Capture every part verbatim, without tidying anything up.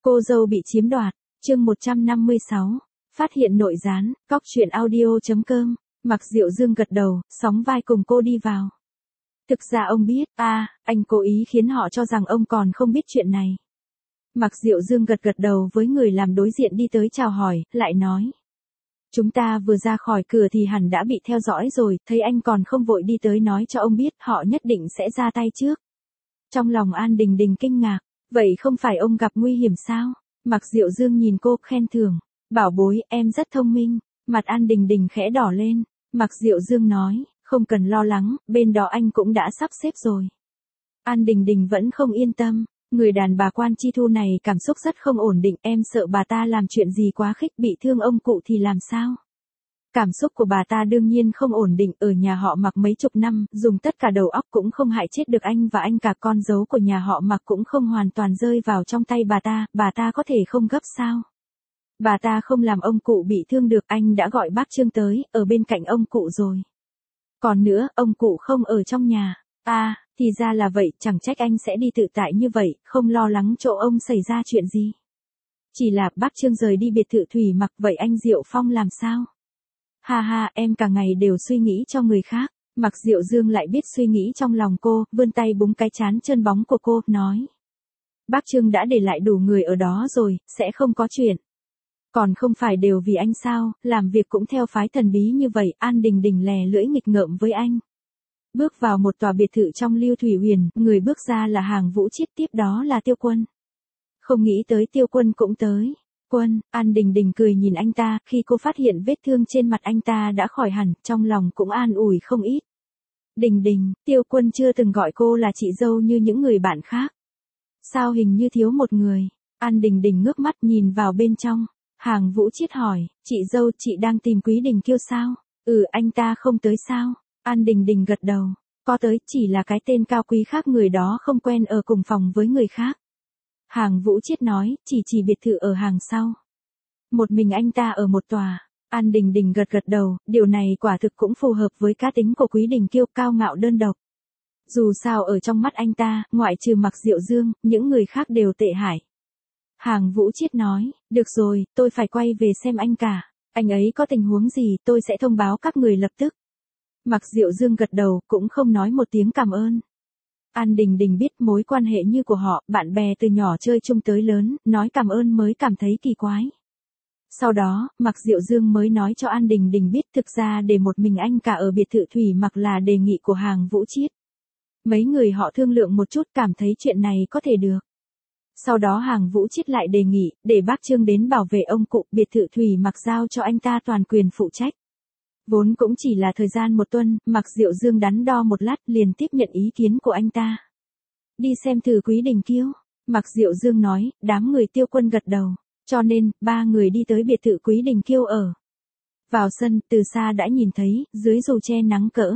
Cô dâu bị chiếm đoạt, chương một trăm năm mươi sáu, phát hiện nội gián, cóc truyện audio.com, Mạc Diệu Dương gật đầu, sóng vai cùng cô đi vào. Thực ra ông biết, a, à, anh cố ý khiến họ cho rằng ông còn không biết chuyện này. Mạc Diệu Dương gật gật đầu với người làm đối diện đi tới chào hỏi, lại nói. Chúng ta vừa ra khỏi cửa thì hẳn đã bị theo dõi rồi, thấy anh còn không vội đi tới nói cho ông biết, họ nhất định sẽ ra tay trước. Trong lòng An Đình Đình kinh ngạc, vậy không phải ông gặp nguy hiểm sao? Mạc Diệu Dương nhìn cô khen thưởng, bảo bối, em rất thông minh, mặt An Đình Đình khẽ đỏ lên, Mạc Diệu Dương nói, không cần lo lắng, bên đó anh cũng đã sắp xếp rồi. An Đình Đình vẫn không yên tâm, người đàn bà Quan Chi Thu này cảm xúc rất không ổn định, em sợ bà ta làm chuyện gì quá khích bị thương ông cụ thì làm sao? Cảm xúc của bà ta đương nhiên không ổn định, ở nhà họ Mạc mấy chục năm, dùng tất cả đầu óc cũng không hại chết được anh và anh cả, con dấu của nhà họ Mạc cũng không hoàn toàn rơi vào trong tay bà ta, bà ta có thể không gấp sao? Bà ta không làm ông cụ bị thương được, anh đã gọi bác Trương tới, ở bên cạnh ông cụ rồi. Còn nữa, ông cụ không ở trong nhà. À, thì ra là vậy, chẳng trách anh sẽ đi tự tại như vậy, không lo lắng chỗ ông xảy ra chuyện gì. Chỉ là bác Trương rời đi biệt thự Thủy Mặc, vậy anh Diệu Phong làm sao? Ha ha, em cả ngày đều suy nghĩ cho người khác. Mạc Diệu Dương lại biết suy nghĩ trong lòng cô, vươn tay búng cái trán trơn bóng của cô, nói. Bác Trương đã để lại đủ người ở đó rồi, sẽ không có chuyện. Còn không phải đều vì anh sao, làm việc cũng theo phái thần bí như vậy, An Đình Đình lè lưỡi nghịch ngợm với anh. Bước vào một tòa biệt thự trong Lưu Thủy Huyền, người bước ra là Hàng Vũ Chiết, tiếp đó là Tiêu Quân. Không nghĩ tới Tiêu Quân cũng tới. Quân, An Đình Đình cười nhìn anh ta, khi cô phát hiện vết thương trên mặt anh ta đã khỏi hẳn, trong lòng cũng an ủi không ít. Đình Đình, Tiêu Quân chưa từng gọi cô là chị dâu như những người bạn khác. Sao hình như thiếu một người? An Đình Đình ngước mắt nhìn vào bên trong. Hàng Vũ Chiết hỏi, chị dâu, chị đang tìm Quý Đình Kiêu sao? Ừ, anh ta không tới sao? An Đình Đình gật đầu, có tới, chỉ là cái tên cao quý khác, người đó không quen ở cùng phòng với người khác. Hàng Vũ Chiết nói, chỉ chỉ biệt thự ở hàng sau. Một mình anh ta ở một tòa. An Đình Đình gật gật đầu, điều này quả thực cũng phù hợp với cá tính của Quý Đình Kiêu, cao ngạo đơn độc. Dù sao ở trong mắt anh ta, ngoại trừ Mạc Diệu Dương, những người khác đều tệ hại. Hàng Vũ Chiết nói, được rồi, tôi phải quay về xem anh cả. Anh ấy có tình huống gì, tôi sẽ thông báo các người lập tức. Mạc Diệu Dương gật đầu, cũng không nói một tiếng cảm ơn. An Đình Đình biết mối quan hệ như của họ, bạn bè từ nhỏ chơi chung tới lớn, nói cảm ơn mới cảm thấy kỳ quái. Sau đó, Mạc Diệu Dương mới nói cho An Đình Đình biết thực ra để một mình anh cả ở biệt thự Thủy Mặc là đề nghị của Hàng Vũ Chiết. Mấy người họ thương lượng một chút, cảm thấy chuyện này có thể được. Sau đó Hàng Vũ Chiết lại đề nghị, để bác Trương đến bảo vệ ông cụ, biệt thự Thủy Mặc giao cho anh ta toàn quyền phụ trách. Vốn cũng chỉ là thời gian một tuần, Mạc Diệu Dương đắn đo một lát liền tiếp nhận ý kiến của anh ta. Đi xem thử Quý Đình Kiêu. Mạc Diệu Dương nói, đám người Tiêu Quân gật đầu. Cho nên, ba người đi tới biệt thự Quý Đình Kiêu ở. Vào sân, từ xa đã nhìn thấy, dưới dù che nắng cỡ.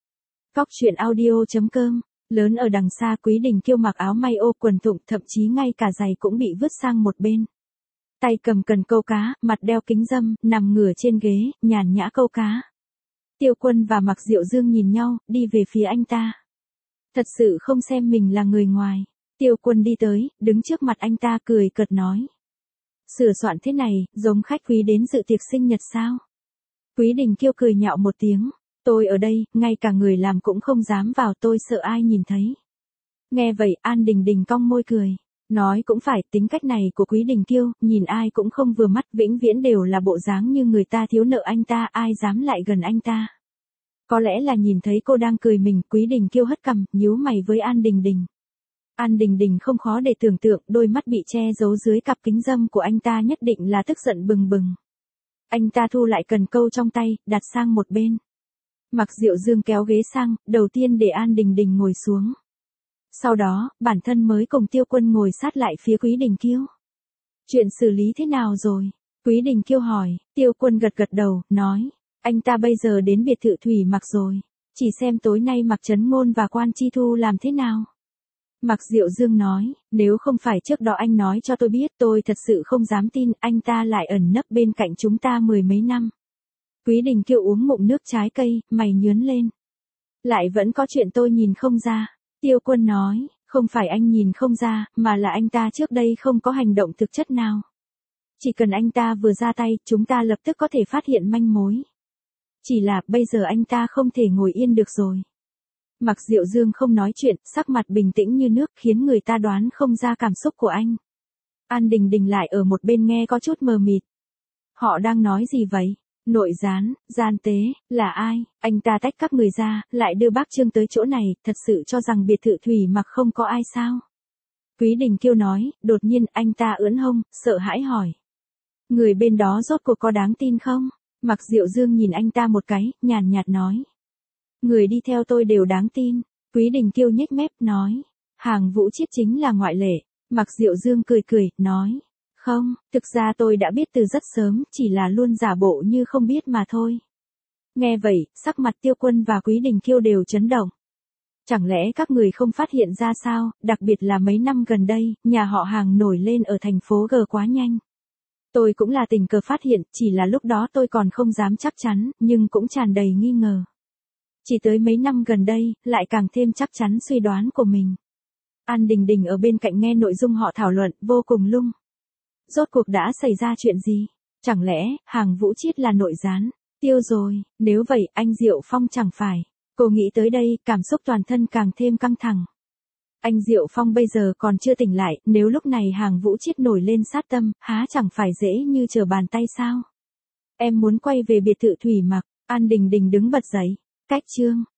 Cóc truyện audio.com, lớn ở đằng xa, Quý Đình Kiêu mặc áo may ô quần thụng, thậm chí ngay cả giày cũng bị vứt sang một bên. Tay cầm cần câu cá, mặt đeo kính râm, nằm ngửa trên ghế, nhàn nhã câu cá. Tiêu Quân và Mạc Diệu Dương nhìn nhau, đi về phía anh ta. Thật sự không xem mình là người ngoài. Tiêu Quân đi tới, đứng trước mặt anh ta cười cợt nói. Sửa soạn thế này, giống khách quý đến dự tiệc sinh nhật sao? Quý Đình Kiêu cười nhạo một tiếng. Tôi ở đây, ngay cả người làm cũng không dám vào, tôi sợ ai nhìn thấy. Nghe vậy, An Đình Đình cong môi cười. Nói cũng phải, tính cách này của Quý Đình Kiêu, nhìn ai cũng không vừa mắt, vĩnh viễn đều là bộ dáng như người ta thiếu nợ anh ta, ai dám lại gần anh ta. Có lẽ là nhìn thấy cô đang cười mình, Quý Đình Kiêu hất cằm, nhíu mày với An Đình Đình. An Đình Đình không khó để tưởng tượng, đôi mắt bị che giấu dưới cặp kính râm của anh ta nhất định là tức giận bừng bừng. Anh ta thu lại cần câu trong tay, đặt sang một bên. Mạc Diệu Dương kéo ghế sang, đầu tiên để An Đình Đình ngồi xuống. Sau đó, bản thân mới cùng Tiêu Quân ngồi sát lại phía Quý Đình Kiêu. Chuyện xử lý thế nào rồi? Quý Đình Kiêu hỏi. Tiêu Quân gật gật đầu, nói. Anh ta bây giờ đến biệt thự Thủy Mặc rồi. Chỉ xem tối nay Mạc Trấn Ngôn và Quan Chi Thu làm thế nào. Mạc Diệu Dương nói. Nếu không phải trước đó anh nói cho tôi biết, tôi thật sự không dám tin anh ta lại ẩn nấp bên cạnh chúng ta mười mấy năm. Quý Đình Kiêu uống ngụm nước trái cây, mày nhướn lên. Lại vẫn có chuyện tôi nhìn không ra. Tiêu Quân nói, Không phải anh nhìn không ra, mà là anh ta trước đây không có hành động thực chất nào. Chỉ cần anh ta vừa ra tay, chúng ta lập tức có thể phát hiện manh mối. Chỉ là, bây giờ anh ta không thể ngồi yên được rồi. Mạc Diệu Dương không nói chuyện, sắc mặt bình tĩnh như nước khiến người ta đoán không ra cảm xúc của anh. An Đình Đình lại ở một bên nghe có chút mờ mịt. Họ đang nói gì vậy? Nội gián, gian tế, là ai? Anh ta tách các người ra, lại đưa bác Trương tới chỗ này, thật sự cho rằng biệt thự Thủy Mặc không có ai sao? Quý Đình Kiêu nói, đột nhiên anh ta ưỡn hông, sợ hãi hỏi. Người bên đó rốt cuộc có đáng tin không? Mạc Diệu Dương nhìn anh ta một cái, nhàn nhạt nói. Người đi theo tôi đều đáng tin. Quý Đình Kiêu nhếch mép, nói. Hàng Vũ Chiết chính là ngoại lệ. Mạc Diệu Dương cười cười, nói. Không, thực ra tôi đã biết từ rất sớm, chỉ là luôn giả bộ như không biết mà thôi. Nghe vậy, sắc mặt Tiêu Quân và Quý Đình Kiêu đều chấn động. Chẳng lẽ các người không phát hiện ra sao, đặc biệt là mấy năm gần đây, nhà họ Hàng nổi lên ở thành phố G quá nhanh. Tôi cũng là tình cờ phát hiện, chỉ là lúc đó tôi còn không dám chắc chắn, nhưng cũng tràn đầy nghi ngờ. Chỉ tới mấy năm gần đây, lại càng thêm chắc chắn suy đoán của mình. An Đình Đình ở bên cạnh nghe nội dung họ thảo luận, vô cùng lung. Rốt cuộc đã xảy ra chuyện gì? Chẳng lẽ, Hàng Vũ Chiết là nội gián? Tiêu rồi, nếu vậy, anh Diệu Phong chẳng phải. Cô nghĩ tới đây, cảm xúc toàn thân càng thêm căng thẳng. Anh Diệu Phong bây giờ còn chưa tỉnh lại, nếu lúc này Hàng Vũ Chiết nổi lên sát tâm, há chẳng phải dễ như trở bàn tay sao? Em muốn quay về biệt thự Thủy Mặc. An Đình Đình đứng bật dậy. Cách Trương,